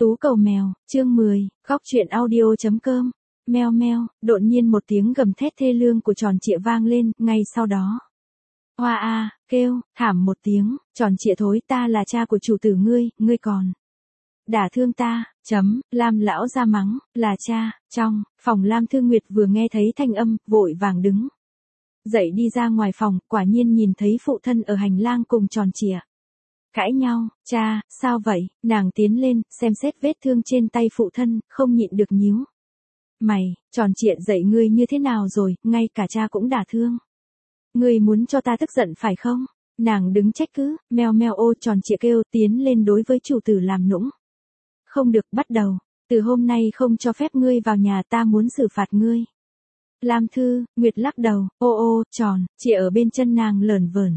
Tú cầu mèo, chương 10, góc truyện audio.com. Meo meo, đột nhiên một tiếng gầm thét thê lương của tròn trịa vang lên, ngay sau đó. Hoa a, kêu, thảm một tiếng, tròn trịa thối, ta là cha của chủ tử ngươi còn đả thương ta, Lam lão ra mắng, là cha. Trong phòng Lam Thương Nguyệt vừa nghe thấy thanh âm, vội vàng đứng dậy đi ra ngoài phòng, quả nhiên nhìn thấy phụ thân ở hành lang cùng tròn trịa cãi nhau. Cha, sao vậy? Nàng tiến lên, xem xét vết thương trên tay phụ thân, không nhịn được nhíu mày. Tròn trịa dậy ngươi như thế nào rồi, ngay cả cha cũng đả thương. Ngươi muốn cho ta tức giận phải không? Nàng đứng trách cứ. Meo meo ô, tròn trịa kêu, tiến lên đối với chủ tử làm nũng. Không được, bắt đầu từ hôm nay không cho phép ngươi vào nhà, ta muốn xử phạt ngươi. Lam Thư Nguyệt lắc đầu, ô, tròn trịa ở bên chân nàng lởn vởn,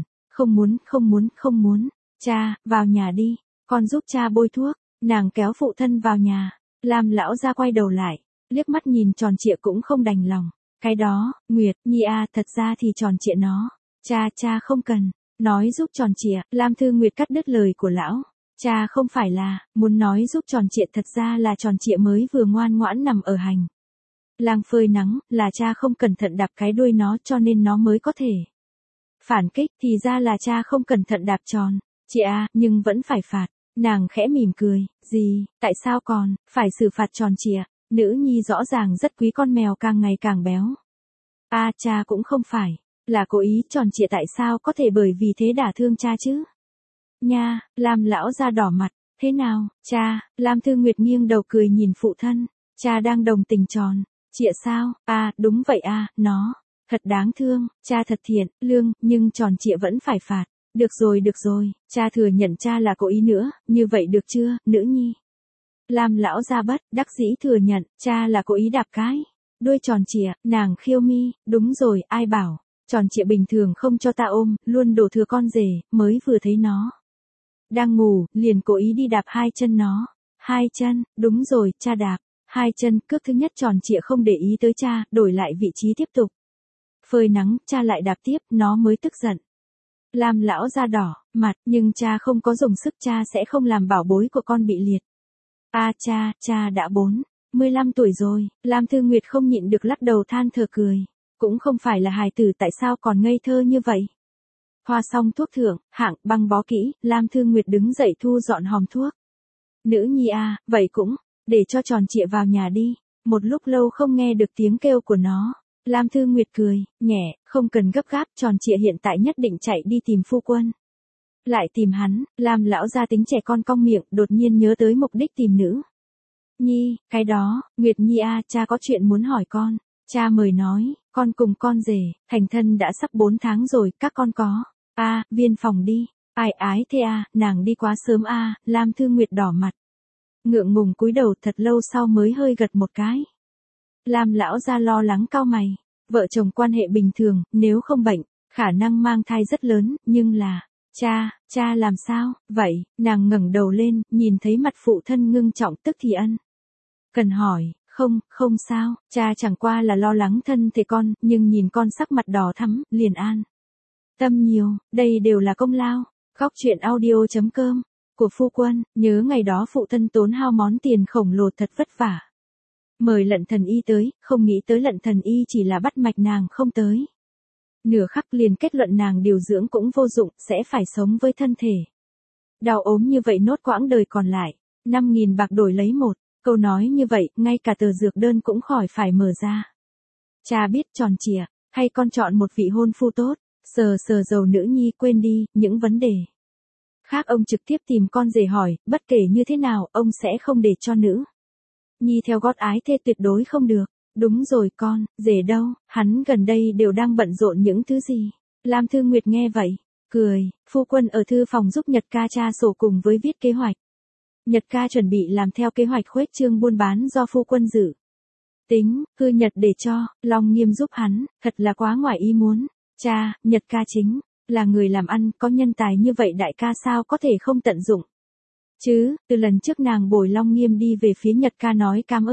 không muốn. Cha, vào nhà đi, con giúp cha bôi thuốc. Nàng kéo phụ thân vào nhà. Lam lão ra quay đầu lại, liếc mắt nhìn tròn trịa cũng không đành lòng. Cái đó, Nguyệt Nhi à, thật ra thì tròn trịa nó. Cha không cần nói giúp tròn trịa. Lam Thư Nguyệt cắt đứt lời của lão. Cha không phải là muốn nói giúp tròn trịa, thật ra là tròn trịa mới vừa ngoan ngoãn nằm ở hành lang phơi nắng, là cha không cẩn thận đạp cái đuôi nó cho nên nó mới có thể phản kích, thì ra là cha không cẩn thận đạp tròn chị à, nhưng vẫn phải phạt. Nàng khẽ mỉm cười, gì, tại sao còn phải xử phạt tròn trịa? Nữ nhi rõ ràng rất quý con mèo càng ngày càng béo. Cha cũng không phải là cố ý, tròn trịa tại sao có thể bởi vì thế đả thương cha chứ? Nha, Lam lão ra đỏ mặt. Thế nào, cha? Lam Thư Nguyệt nghiêng đầu cười nhìn phụ thân. Cha đang đồng tình tròn trịa sao? Đúng vậy nó thật đáng thương, cha thật thiện lương, nhưng tròn trịa vẫn phải phạt. Được rồi, cha thừa nhận cha là cố ý nữa, như vậy được chưa, nữ nhi? Lam lão ra bất đắc dĩ thừa nhận, cha là cố ý đạp cái đuôi tròn trịa. Nàng khiêu mi, đúng rồi, ai bảo tròn trịa bình thường không cho ta ôm, luôn đổ thừa con rể, mới vừa thấy nó đang ngủ, liền cố ý đi đạp hai chân nó. Hai chân, đúng rồi, cha đạp hai chân. Cước thứ nhất tròn trịa không để ý tới cha, đổi lại vị trí tiếp tục phơi nắng, cha lại đạp tiếp, nó mới tức giận. Lam lão da đỏ mặt, nhưng cha không có dùng sức, cha sẽ không làm bảo bối của con bị liệt. Cha đã 45 tuổi rồi. Lam Thư Nguyệt không nhịn được lắc đầu than thở cười. Cũng không phải là hài tử, tại sao còn ngây thơ như vậy? Thoa xong thuốc thượng, hạng băng bó kỹ, Lam Thư Nguyệt đứng dậy thu dọn hòm thuốc. Nữ nhi vậy cũng, để cho tròn trịa vào nhà đi. Một lúc lâu không nghe được tiếng kêu của nó. Lam Thư Nguyệt cười nhẹ, không cần gấp gáp, tròn trịa hiện tại nhất định chạy đi tìm phu quân. Lại tìm hắn. Lam lão gia tính trẻ con cong miệng, đột nhiên nhớ tới mục đích tìm nữ nhi. Cái đó, Nguyệt Nhi cha có chuyện muốn hỏi con. Cha mời nói, con cùng con rể thành thân đã sắp 4 tháng rồi, các con có viên phòng đi. Ái thế nàng đi quá sớm Lam Thư Nguyệt đỏ mặt, ngượng ngùng cúi đầu, thật lâu sau mới hơi gật một cái. Lam lão gia lo lắng cau mày, vợ chồng quan hệ bình thường, nếu không bệnh, khả năng mang thai rất lớn, nhưng là cha làm sao vậy? Nàng ngẩng đầu lên, nhìn thấy mặt phụ thân ngưng trọng, tức thì cần hỏi. Không sao, cha chẳng qua là lo lắng thân thể con, nhưng nhìn con sắc mặt đỏ thắm, liền an tâm nhiều. Đây đều là công lao góc truyện audio.com của phu quân. Nhớ ngày đó phụ thân tốn hao món tiền khổng lồ thật vất vả mời Lận Thần Y tới, không nghĩ tới Lận Thần Y chỉ là bắt mạch, nàng không tới nửa khắc liền kết luận nàng điều dưỡng cũng vô dụng, sẽ phải sống với thân thể đau ốm như vậy nốt quãng đời còn lại. 5.000 bạc đổi lấy một câu nói như vậy, ngay cả tờ dược đơn cũng khỏi phải mở ra. Cha biết tròn trịa, hay con chọn một vị hôn phu tốt. Sờ dầu nữ nhi, quên đi những vấn đề khác, ông trực tiếp tìm con rể hỏi, bất kể như thế nào, ông sẽ không để cho nữ nhi theo gót ái thê, tuyệt đối không được. Đúng rồi, con rể đâu, hắn gần đây đều đang bận rộn những thứ gì? Lam Thư Nguyệt nghe vậy, cười, phu quân ở thư phòng giúp Nhật ca tra sổ cùng với viết kế hoạch. Nhật ca chuẩn bị làm theo kế hoạch khuếch trương buôn bán do phu quân dự tính, hư Nhật để cho Long Nghiêm giúp hắn, thật là quá ngoài ý muốn. Nhật ca chính là người làm ăn, có nhân tài như vậy, đại ca sao có thể không tận dụng chứ? Từ lần trước nàng bồi Long Nghiêm đi về phía Nhật ca nói cảm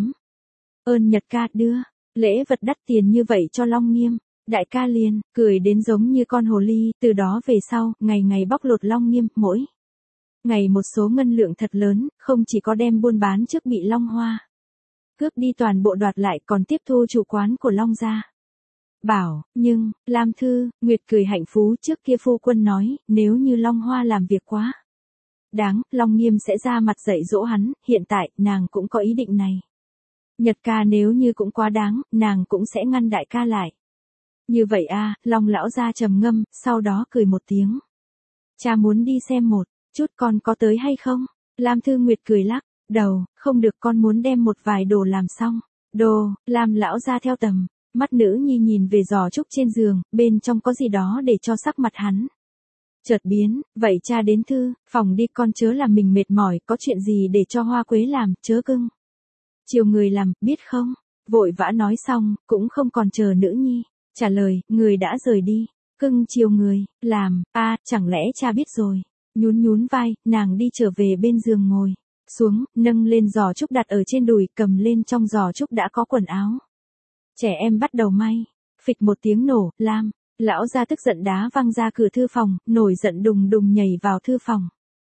ơn Nhật ca đưa lễ vật đắt tiền như vậy cho Long Nghiêm, đại ca liền cười đến giống như con hồ ly. Từ đó về sau, ngày ngày bóc lột Long Nghiêm, mỗi Ngày một số ngân lượng thật lớn, không chỉ có đem buôn bán trước bị Long Hoa cướp đi toàn bộ đoạt lại còn tiếp thu chủ quán của Long gia. Bảo, nhưng, Lam Thư, Nguyệt cười hạnh phú trước kia phu quân nói, nếu như Long Hoa làm việc quá đáng, Long Nghiêm sẽ ra mặt dạy dỗ hắn, hiện tại, nàng cũng có ý định này. Nhật ca nếu như cũng quá đáng, nàng cũng sẽ ngăn đại ca lại. Như vậy a, Long lão gia trầm ngâm, sau đó cười một tiếng. Cha muốn đi xem một chút con có tới hay không? Lam Thư Nguyệt cười lắc đầu, không được, con muốn đem một vài đồ làm xong. Đồ, Lam lão gia theo tầm, mắt nữ nhi nhìn về giỏ trúc trên giường, bên trong có gì đó để cho sắc mặt hắn chợt biến, vậy cha đến thư phòng đi, con chớ làm mình mệt mỏi, có chuyện gì để cho Hoa Quế làm, chớ cưng chiều người làm, biết không? Vội vã nói xong, cũng không còn chờ nữ nhi trả lời, người đã rời đi. Cưng chiều người làm, chẳng lẽ cha biết rồi? Nhún nhún vai, nàng đi trở về bên giường ngồi xuống, nâng lên giỏ trúc đặt ở trên đùi, cầm lên trong giỏ trúc đã có quần áo trẻ em bắt đầu may. Phịch một tiếng nổ, Lam lão gia tức giận đá văng ra cửa thư phòng, nổi giận đùng đùng nhảy vào thư phòng.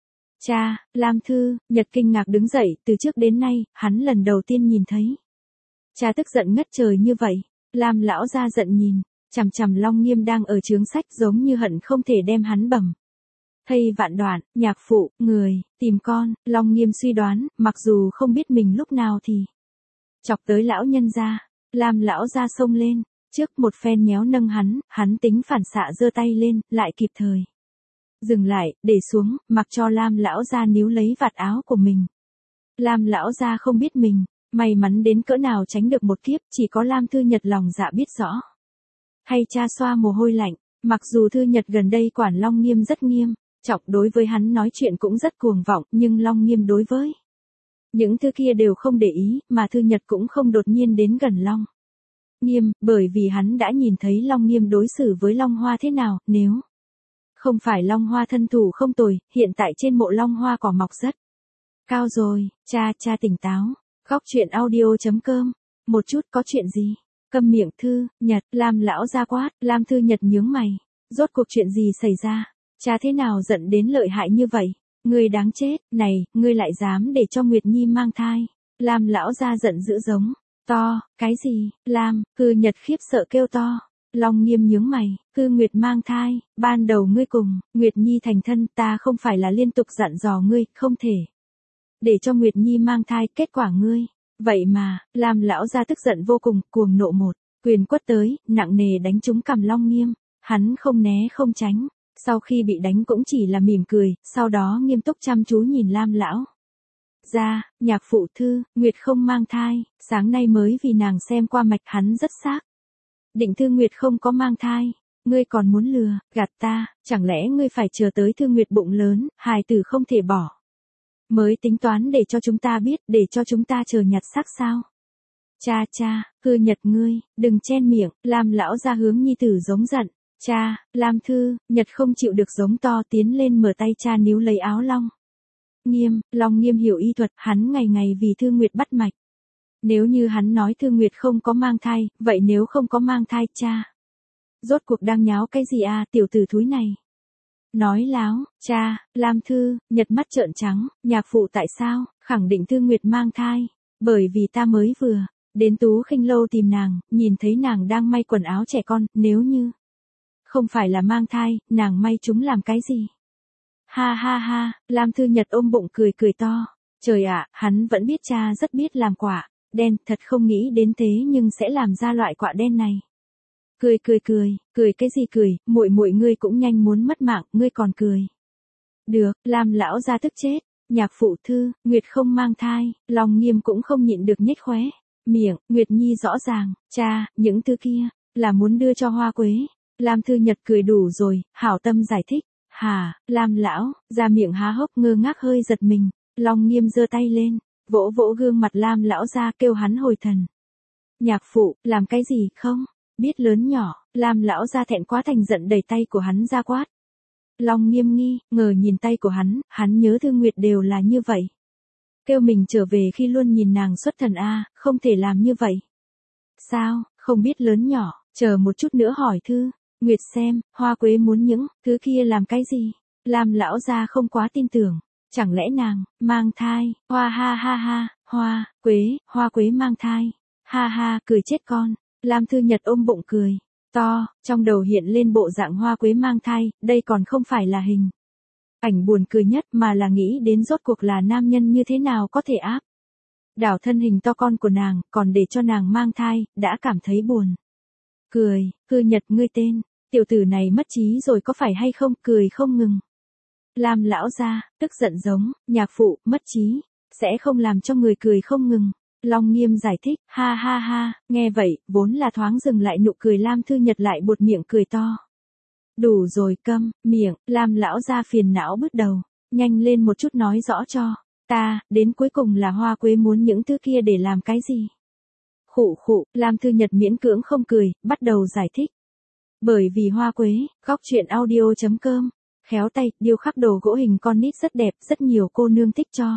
Cha, Lam Thư, Nhật kinh ngạc đứng dậy, từ trước đến nay, hắn lần đầu tiên nhìn thấy cha tức giận ngất trời như vậy. Lam lão gia giận nhìn chằm chằm Long Nghiêm đang ở chướng sách, giống như hận không thể đem hắn bầm thây vạn đoạn. Nhạc phụ, người tìm con. Long Nghiêm suy đoán, mặc dù không biết mình lúc nào thì chọc tới lão nhân gia. Lam lão gia xông lên trước, một phen nhéo nâng hắn tính phản xạ giơ tay lên, lại kịp thời dừng lại, để xuống, mặc cho Lam lão gia níu lấy vạt áo của mình. Lam lão gia không biết mình may mắn đến cỡ nào tránh được một kiếp, chỉ có Lam Thư Nhật lòng dạ biết rõ. Hay cha xoa mồ hôi lạnh, mặc dù Thư Nhật gần đây quản Long Nghiêm rất nghiêm trọng, đối với hắn nói chuyện cũng rất cuồng vọng, nhưng Long Nghiêm đối với những thứ kia đều không để ý, mà Thư Nhật cũng không đột nhiên đến gần Long Nghiêm, bởi vì hắn đã nhìn thấy Long Nghiêm đối xử với Long Hoa thế nào, nếu không phải Long Hoa thân thủ không tồi, hiện tại trên mộ Long Hoa cỏ mọc rất cao rồi. Cha tỉnh táo. Góc truyện audio.com. Một chút, có chuyện gì? Câm miệng Thư Nhật. Lam lão gia quát. Lam Thư Nhật nhướng mày. Rốt cuộc chuyện gì xảy ra? Cha thế nào giận đến lợi hại như vậy? Ngươi đáng chết, này, ngươi lại dám để cho Nguyệt Nhi mang thai. Lam lão gia giận dữ giống to, cái gì? Lam, Cư Nhật khiếp sợ kêu to. Long Nghiêm nhướng mày, Cư Nguyệt mang thai, ban đầu ngươi cùng Nguyệt Nhi thành thân, ta không phải là liên tục dặn dò ngươi, không thể để cho Nguyệt Nhi mang thai, kết quả ngươi vậy mà. Lam lão gia tức giận vô cùng, cuồng nộ một quyền quất tới, nặng nề đánh trúng cằm Long Nghiêm. Hắn không né không tránh, sau khi bị đánh cũng chỉ là mỉm cười, sau đó nghiêm túc chăm chú nhìn Lam lão gia. Nhạc phụ Thư Nguyệt không mang thai, sáng nay mới vì nàng xem qua mạch, hắn rất xác định Thư Nguyệt không có mang thai. Ngươi còn muốn lừa gạt ta? Chẳng lẽ ngươi phải chờ tới Thư Nguyệt bụng lớn, hài tử không thể bỏ mới tính toán để cho chúng ta biết, để cho chúng ta chờ nhặt xác sao? Cha, Cư Nhật ngươi đừng chen miệng. Lam lão gia hướng nhi tử giống giận. Cha, Lam Thư Nhật không chịu được giống to, tiến lên mở tay cha níu lấy áo Long Nghiêm. Long Nghiêm hiểu y thuật, hắn ngày ngày vì Thư Nguyệt bắt mạch. Nếu như hắn nói Thư Nguyệt không có mang thai, vậy nếu không có mang thai, cha rốt cuộc đang nháo cái gì tiểu tử thúi này? Nói láo. Cha, Lam Thư Nhật mắt trợn trắng. Nhạc phụ tại sao khẳng định Thư Nguyệt mang thai? Bởi vì ta mới vừa đến Tú Khinh lâu tìm nàng, nhìn thấy nàng đang may quần áo trẻ con, nếu như không phải là mang thai, nàng may chúng làm cái gì? Ha, Lam Thư Nhật ôm bụng cười to. Trời ạ, hắn vẫn biết cha rất biết làm quả đen, thật không nghĩ đến thế nhưng sẽ làm ra loại quả đen này. Cười cái gì cười, muội ngươi cũng nhanh muốn mất mạng, ngươi còn cười. Được, Lam lão gia tức chết. Nhạc phụ Thư Nguyệt không mang thai. Long Nghiêm cũng không nhịn được nhếch khóe miệng. Nguyệt Nhi rõ ràng, cha, những thứ kia là muốn đưa cho Hoa Quế. Lam Thư Nhật cười đủ rồi, hảo tâm giải thích. Hả? Lam lão ra miệng há hốc ngơ ngác hơi giật mình. Long Nghiêm giơ tay lên, vỗ gương mặt Lam lão ra, kêu hắn hồi thần. Nhạc phụ, làm cái gì không? Biết lớn nhỏ. Lam lão ra thẹn quá thành giận đẩy tay của hắn ra quát. Long Nghiêm nghi ngờ nhìn tay của hắn nhớ Thư Nguyệt đều là như vậy. Kêu mình trở về khi luôn nhìn nàng xuất thần không thể làm như vậy. Sao, không biết lớn nhỏ, chờ một chút nữa hỏi Thư Nguyệt xem, Hoa Quế muốn những thứ kia làm cái gì? Lam lão ra không quá tin tưởng. Chẳng lẽ nàng, mang thai, hoa ha ha ha, hoa quế mang thai, ha ha, cười chết con. Lam Thư Nhật ôm bụng cười, to, trong đầu hiện lên bộ dạng hoa quế mang thai, đây còn không phải là hình ảnh buồn cười nhất mà là nghĩ đến rốt cuộc là nam nhân như thế nào có thể áp đảo thân hình to con của nàng, còn để cho nàng mang thai, đã cảm thấy buồn. Cười, Thư Nhật ngươi tên, tiểu tử này mất trí rồi có phải hay không, cười không ngừng. Lam lão gia, tức giận giống, nhạc phụ, mất trí, sẽ không làm cho người cười không ngừng. Long Nghiêm giải thích, ha ha ha, nghe vậy, vốn là thoáng dừng lại nụ cười Lam Thư Nhật lại buột miệng cười to. Đủ rồi, câm, miệng, Lam lão gia phiền não bứt đầu, nhanh lên một chút nói rõ cho ta, đến cuối cùng là hoa quế muốn những thứ kia để làm cái gì? Khụ khụ, Lam Thư Nhật miễn cưỡng không cười, bắt đầu giải thích. Bởi vì hoa quế, góc truyện audio.com, khéo tay, điêu khắc đồ gỗ hình con nít rất đẹp, rất nhiều cô nương thích cho.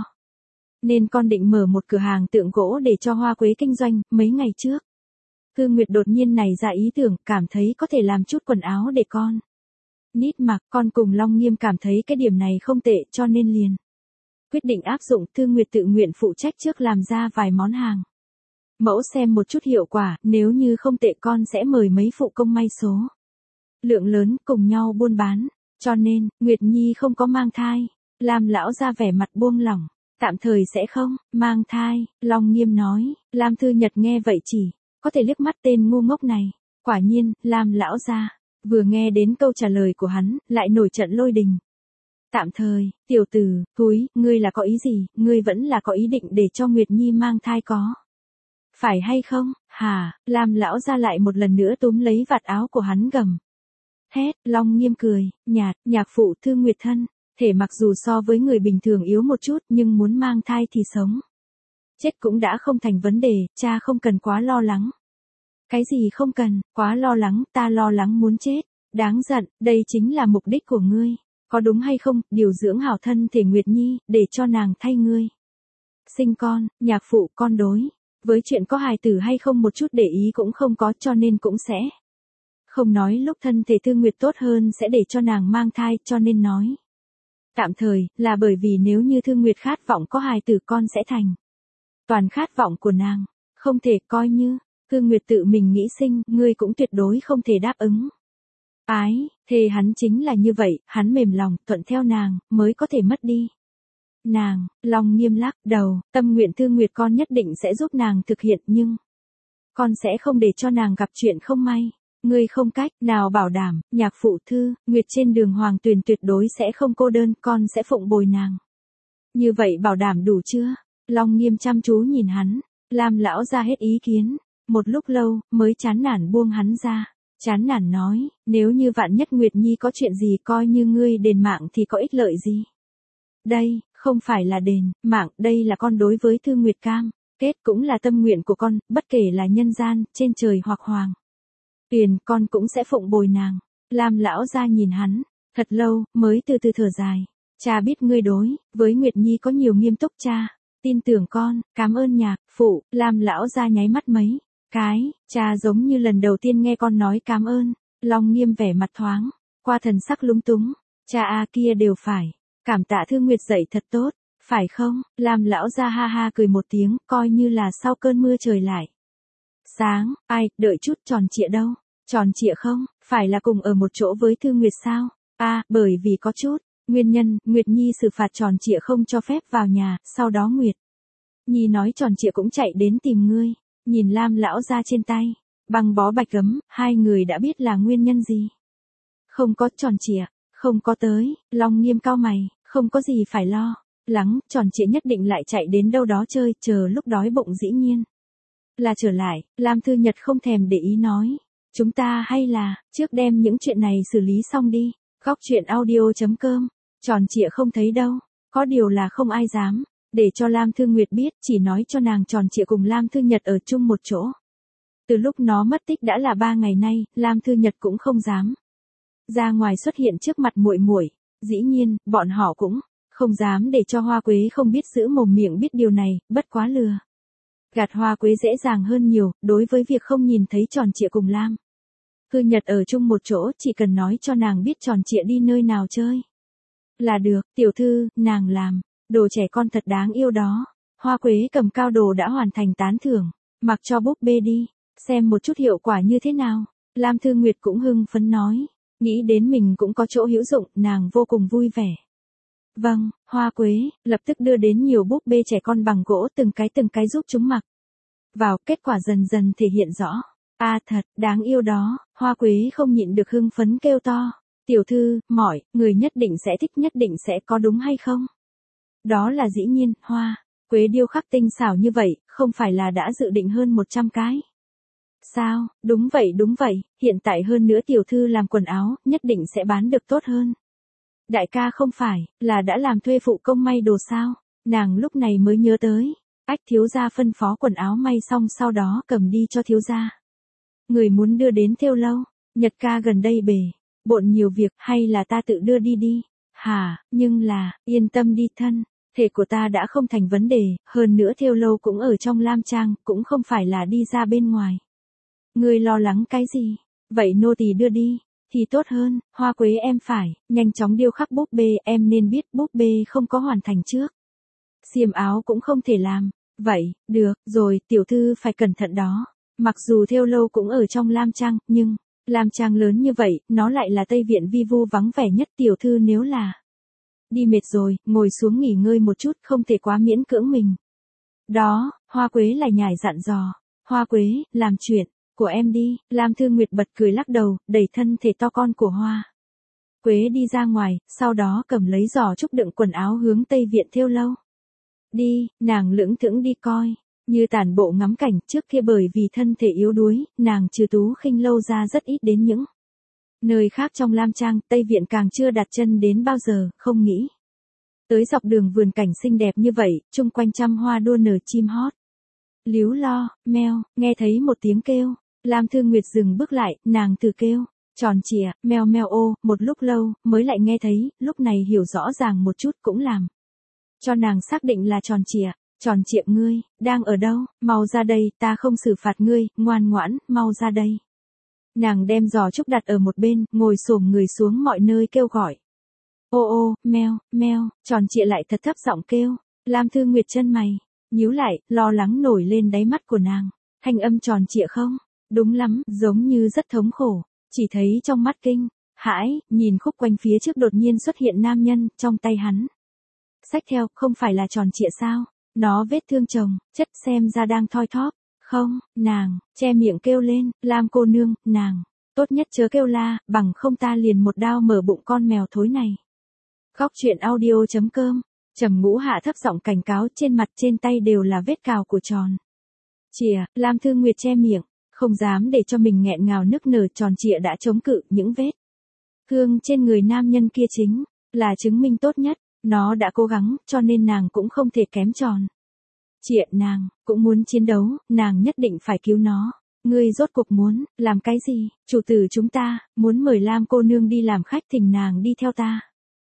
Nên con định mở một cửa hàng tượng gỗ để cho hoa quế kinh doanh, mấy ngày trước. Thư Nguyệt đột nhiên nảy ra ý tưởng, cảm thấy có thể làm chút quần áo để con nít mặc, con cùng Long Nghiêm cảm thấy cái điểm này không tệ cho nên liền quyết định áp dụng. Thư Nguyệt tự nguyện phụ trách trước làm ra vài món hàng mẫu xem một chút hiệu quả, nếu như không tệ con sẽ mời mấy phụ công may số lượng lớn cùng nhau buôn bán, cho nên, Nguyệt Nhi không có mang thai. Lam lão ra vẻ mặt buông lỏng, tạm thời sẽ không mang thai. Long Nghiêm nói. Lam Thư Nhật nghe vậy chỉ có thể liếc mắt tên ngu ngốc này. Quả nhiên, Lam lão ra vừa nghe đến câu trả lời của hắn, lại nổi trận lôi đình. Tạm thời, tiểu tử, thúi, ngươi là có ý gì, ngươi vẫn là có ý định để cho Nguyệt Nhi mang thai có phải hay không? Hả? Lam lão ra lại một lần nữa túm lấy vạt áo của hắn gầm hét. Long Nghiêm cười nhạt, nhạc phụ Thư Nguyệt thân thể mặc dù so với người bình thường yếu một chút, nhưng muốn mang thai thì sống chết cũng đã không thành vấn đề, cha không cần quá lo lắng. Cái gì không cần quá lo lắng, ta lo lắng muốn chết. Đáng giận, đây chính là mục đích của ngươi, có đúng hay không? Điều dưỡng hảo thân thể Nguyệt Nhi, để cho nàng thay ngươi sinh con. Nhạc phụ, con đối với chuyện có hài tử hay không một chút để ý cũng không có, cho nên cũng sẽ không nói lúc thân thể Thư Nguyệt tốt hơn sẽ để cho nàng mang thai, cho nên nói tạm thời, là bởi vì nếu như Thư Nguyệt khát vọng có hài tử con sẽ thành toàn khát vọng của nàng, không thể coi như Thư Nguyệt tự mình nghĩ sinh, ngươi cũng tuyệt đối không thể đáp ứng. Ái, thề hắn chính là như vậy, hắn mềm lòng, thuận theo nàng, mới có thể mất đi nàng. Long Nghiêm lắc đầu, tâm nguyện Thư Nguyệt con nhất định sẽ giúp nàng thực hiện, nhưng con sẽ không để cho nàng gặp chuyện không may. Ngươi không cách nào bảo đảm, nhạc phụ Thư Nguyệt trên đường hoàng tuyền tuyệt đối sẽ không cô đơn, con sẽ phụng bồi nàng. Như vậy bảo đảm đủ chưa? Long Nghiêm chăm chú nhìn hắn, Lam lão ra hết ý kiến, một lúc lâu, mới chán nản buông hắn ra. Chán nản nói, nếu như vạn nhất Nguyệt Nhi có chuyện gì coi như ngươi đền mạng thì có ích lợi gì? Đây, không phải là đền mạng, đây là con đối với Thư Nguyệt cam kết, cũng là tâm nguyện của con, bất kể là nhân gian, trên trời hoặc hoàng tuyền, con cũng sẽ phụng bồi nàng. Lam lão ra nhìn hắn, thật lâu, mới từ từ thở dài. Cha biết ngươi đối với Nguyệt Nhi có nhiều nghiêm túc, cha tin tưởng con, cảm ơn nhạc phụ. Lam lão ra nháy mắt mấy cái, cha giống như lần đầu tiên nghe con nói cảm ơn. Long Nghiêm vẻ mặt thoáng qua thần sắc lúng túng. Cha kia đều phải cảm tạ Thư Nguyệt dạy thật tốt, phải không? Lam lão ra ha ha cười một tiếng, coi như là sau cơn mưa trời lại sáng. Ai, đợi chút, Tròn Trịa đâu? Tròn Trịa không phải là cùng ở một chỗ với Thư Nguyệt sao? Bởi vì có chút nguyên nhân, Nguyệt Nhi xử phạt Tròn Trịa không cho phép vào nhà, sau đó Nguyệt Nhi nói Tròn Trịa cũng chạy đến tìm ngươi. Nhìn Lam lão ra trên tay băng bó bạch gấm, hai người đã biết là nguyên nhân gì. Không có Tròn Trịa, không có tới. Long Nghiêm cau mày, không có gì phải lo lắng, Tròn Trịa nhất định lại chạy đến đâu đó chơi, chờ lúc đói bụng dĩ nhiên là trở lại. Lam Thư Nhật không thèm để ý nói, chúng ta hay là trước đem những chuyện này xử lý xong đi. Góc truyện audio.com. Tròn Trịa không thấy đâu, có điều là không ai dám để cho Lam Thư Nguyệt biết, chỉ nói cho nàng Tròn Trịa cùng Lam Thư Nhật ở chung một chỗ. Từ lúc nó mất tích đã là 3 ngày nay, Lam Thư Nhật cũng không dám ra ngoài xuất hiện trước mặt muội muội. Dĩ nhiên, bọn họ cũng không dám để cho Hoa Quế không biết giữ mồm miệng biết điều này, bất quá lừa gạt Hoa Quế dễ dàng hơn nhiều, đối với việc không nhìn thấy Tròn Trịa cùng Lam Thư Nhật ở chung một chỗ, chỉ cần nói cho nàng biết Tròn Trịa đi nơi nào chơi là được. Tiểu thư, nàng làm Đồ trẻ con thật đáng yêu đó. Hoa Quế cầm cao đồ đã hoàn thành tán thưởng. Mặc cho búp bê đi, xem một chút hiệu quả như thế nào. Lam Thư Nguyệt cũng hưng phấn nói. Nghĩ đến mình cũng có chỗ hữu dụng, nàng vô cùng vui vẻ. Vâng, Hoa Quế, lập tức đưa đến nhiều búp bê trẻ con bằng gỗ từng cái giúp chúng mặc vào, kết quả dần dần thể hiện rõ. Thật, đáng yêu đó, Hoa Quế không nhịn được hưng phấn kêu to. Tiểu thư, người nhất định sẽ thích, nhất định sẽ có đúng hay không? Đó là dĩ nhiên, Hoa Quế điêu khắc tinh xảo như vậy, không phải là đã dự định hơn 100 cái. Sao, đúng vậy, hiện tại hơn nữa tiểu thư làm quần áo, nhất định sẽ bán được tốt hơn. Đại ca không phải, là đã làm thuê phụ công may đồ sao? Nàng lúc này mới nhớ tới. Thiếu gia phân phó quần áo may xong sau đó cầm đi cho thiếu gia. Người muốn đưa đến thêu lâu, Nhật ca gần đây bề bộn nhiều việc, hay là ta tự đưa đi? Hả, nhưng là, yên tâm đi thân, thể của ta đã không thành vấn đề, hơn nữa thêu lâu cũng ở trong Lam Trang, cũng không phải là đi ra bên ngoài. Ngươi lo lắng cái gì? Vậy nô tỳ đưa đi thì tốt hơn. Hoa Quế em phải nhanh chóng điêu khắc búp bê, em nên biết búp bê không có hoàn thành trước. Xiêm áo cũng không thể làm. Vậy, được rồi, tiểu thư phải cẩn thận đó. Mặc dù thêu lâu cũng ở trong Lam Trang, nhưng Lam Trang lớn như vậy, nó lại là Tây Viện vi vu vắng vẻ nhất. Tiểu thư nếu là đi mệt rồi, ngồi xuống nghỉ ngơi một chút, không thể quá miễn cưỡng mình. Đó, Hoa Quế lại nhải dặn dò. Hoa Quế, làm chuyện của em đi. Lam Thư Nguyệt bật cười lắc đầu, đẩy thân thể to con của Hoa Quế đi ra ngoài, sau đó cầm lấy giỏ trúc đựng quần áo hướng Tây Viện thêu lâu. Đi, nàng lững thững đi coi, như tản bộ ngắm cảnh. Trước kia bởi vì thân thể yếu đuối, nàng trừ Tú Khinh lâu ra rất ít đến những nơi khác trong Lam Trang. Tây Viện càng chưa đặt chân đến bao giờ, không nghĩ tới dọc đường vườn cảnh xinh đẹp như vậy, chung quanh trăm hoa đua nở, chim hót líu lo. Meo, nghe thấy một tiếng kêu, Lam Thư Nguyệt dừng bước lại, nàng thử kêu tròn trịa, meo meo ô, một lúc lâu mới lại nghe thấy. Lúc này hiểu rõ ràng một chút cũng làm cho nàng xác định là tròn trịa. Tròn trịa, ngươi đang ở đâu? Mau ra đây, ta không xử phạt ngươi, ngoan ngoãn, mau ra đây. Nàng đem giỏ trúc đặt ở một bên, ngồi xổm người xuống mọi nơi kêu gọi. Ô, meo, meo, tròn trịa lại thật thấp giọng kêu. Lam Thư Nguyệt chân mày nhíu lại, lo lắng nổi lên đáy mắt của nàng. Thanh âm tròn trịa không? Đúng lắm, giống như rất thống khổ. Chỉ thấy trong mắt kinh hãi, nhìn khúc quanh phía trước đột nhiên xuất hiện nam nhân, trong tay hắn xách theo, không phải là tròn trịa sao? Nó vết thương chồng chất, xem ra đang thoi thóp. Không, nàng che miệng kêu lên, Lam cô nương, nàng tốt nhất chớ kêu la, bằng không ta liền một đao mở bụng con mèo thối này. Khóc chuyện audio.com. Trầm Ngũ hạ thấp giọng cảnh cáo, trên mặt trên tay đều là vết cào của tròn trịa. Lam Thư Nguyệt che miệng, không dám để cho mình nghẹn ngào nức nở. Tròn trịa đã chống cự những vết thương trên người nam nhân kia, chính là chứng minh tốt nhất. Nó đã cố gắng, cho nên nàng cũng không thể kém tròn trịa. Nàng cũng muốn chiến đấu, nàng nhất định phải cứu nó. Ngươi rốt cuộc muốn làm cái gì? Chủ tử chúng ta muốn mời Lam cô nương đi làm khách, thỉnh nàng đi theo ta.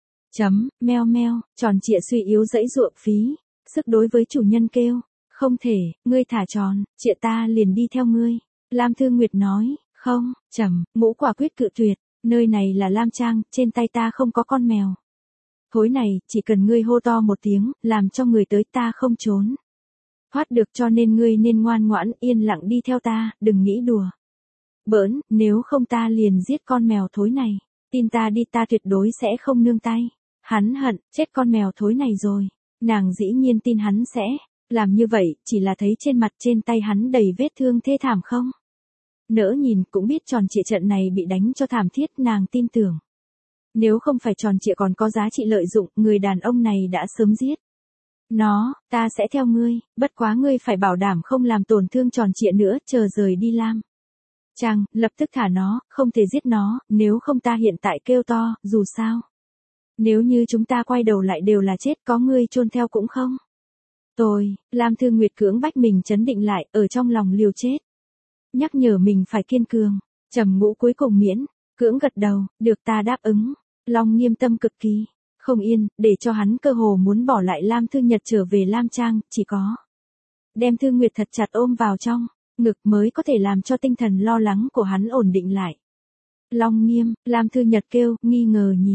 Meo meo, tròn trịa suy yếu dãy dụa phí sức đối với chủ nhân kêu. Không thể, ngươi thả tròn trịa ta liền đi theo ngươi. Lam Thư Nguyệt nói. Không, Ngũ quả quyết cự tuyệt. Nơi này là Lam Trang, trên tay ta không có con mèo thối này, chỉ cần ngươi hô to một tiếng, làm cho người tới, ta không trốn thoát được, cho nên ngươi nên ngoan ngoãn yên lặng đi theo ta, đừng nghĩ đùa bỡn, nếu không ta liền giết con mèo thối này. Tin ta đi, ta tuyệt đối sẽ không nương tay. Hắn hận chết con mèo thối này rồi. Nàng dĩ nhiên tin hắn sẽ làm như vậy, chỉ là thấy trên mặt trên tay hắn đầy vết thương thê thảm không nỡ nhìn, cũng biết tròn trịa trận này bị đánh cho thảm thiết. Nàng tin tưởng nếu không phải tròn trịa còn có giá trị lợi dụng, người đàn ông này đã sớm giết nó. Ta sẽ theo ngươi, bất quá ngươi phải bảo đảm không làm tổn thương tròn trịa nữa. Chờ rời đi Lam Trang, lập tức thả nó, không thể giết nó, nếu không ta hiện tại kêu to. Dù sao, nếu như chúng ta quay đầu lại đều là chết, có ngươi chôn theo cũng không tôi. Lam Thư Nguyệt cưỡng bách mình trấn định lại, ở trong lòng liều chết nhắc nhở mình phải kiên cường. Trầm Ngũ cuối cùng miễn cưỡng gật đầu, được, ta đáp ứng. Long Nghiêm tâm cực kỳ không yên, để cho hắn cơ hồ muốn bỏ lại Lam Thư Nhật trở về Lam Trang, chỉ có đem Thư Nguyệt thật chặt ôm vào trong ngực mới có thể làm cho tinh thần lo lắng của hắn ổn định lại. Long Nghiêm, Lam Thư Nhật kêu, nghi ngờ nhìn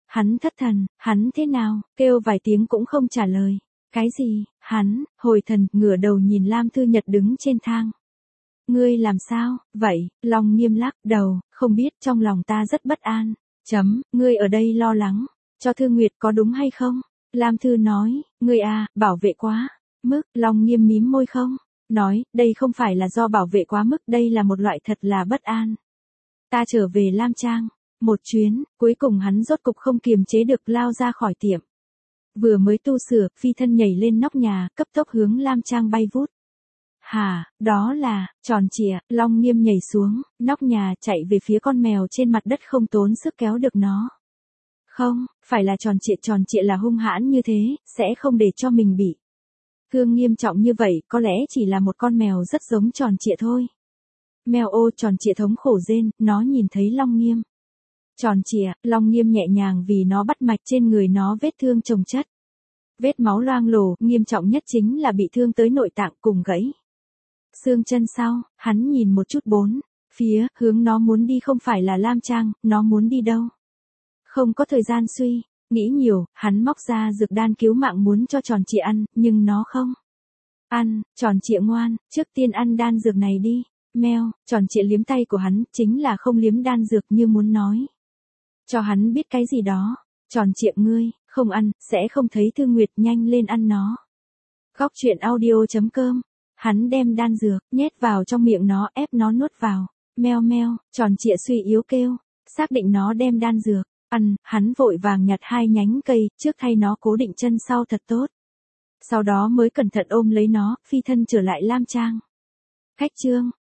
Hắn thất thần, hắn thế nào, kêu vài tiếng cũng không trả lời. Cái gì, hắn, hồi thần, ngửa đầu nhìn Lam Thư Nhật đứng trên thang. Ngươi làm sao, vậy, Long Nghiêm lắc đầu, không biết, trong lòng ta rất bất an. Ngươi ở đây lo lắng, cho Thư Nguyệt có đúng hay không? Lam Thư nói, ngươi à, bảo vệ quá mức, Long Nghiêm mím môi không? Nói, đây không phải là do bảo vệ quá mức, đây là một loại thật là bất an. Ta trở về Lam Trang, một chuyến, cuối cùng hắn rốt cục không kiềm chế được lao ra khỏi tiệm. Vừa mới tu sửa, phi thân nhảy lên nóc nhà, cấp tốc hướng Lam Trang bay vút. Hả, đó là, tròn trịa, Long Nghiêm nhảy xuống, nóc nhà chạy về phía con mèo trên mặt đất không tốn sức kéo được nó. Không, phải là tròn trịa là hung hãn như thế, sẽ không để cho mình bị thương nghiêm trọng như vậy, có lẽ chỉ là một con mèo rất giống tròn trịa thôi. Mèo ô tròn trịa thống khổ rên, nó nhìn thấy Long Nghiêm. Tròn trịa, Long Nghiêm nhẹ nhàng vì nó bắt mạch trên người nó vết thương chồng chất. Vết máu loang lổ, nghiêm trọng nhất chính là bị thương tới nội tạng cùng gãy xương chân sau, hắn nhìn một chút bốn phía, hướng nó muốn đi không phải là Lam Trang, nó muốn đi đâu. Không có thời gian suy nghĩ nhiều, hắn móc ra dược đan cứu mạng muốn cho tròn trịa ăn, nhưng nó không ăn. Tròn trịa ngoan, trước tiên ăn đan dược này đi. Meo, tròn trịa liếm tay của hắn, chính là không liếm đan dược như muốn nói cho hắn biết cái gì đó. Tròn trịa ngươi, không ăn, sẽ không thấy Thư Nguyệt, nhanh lên ăn nó. Góc truyện audio.com. Hắn đem đan dược, nhét vào trong miệng nó, ép nó nuốt vào. Meo meo, tròn trịa suy yếu kêu. Xác định nó đem đan dược, ăn, hắn vội vàng nhặt 2 nhánh cây, trước thay nó cố định chân sau thật tốt. Sau đó mới cẩn thận ôm lấy nó, phi thân trở lại Lam Trang. Khách chương.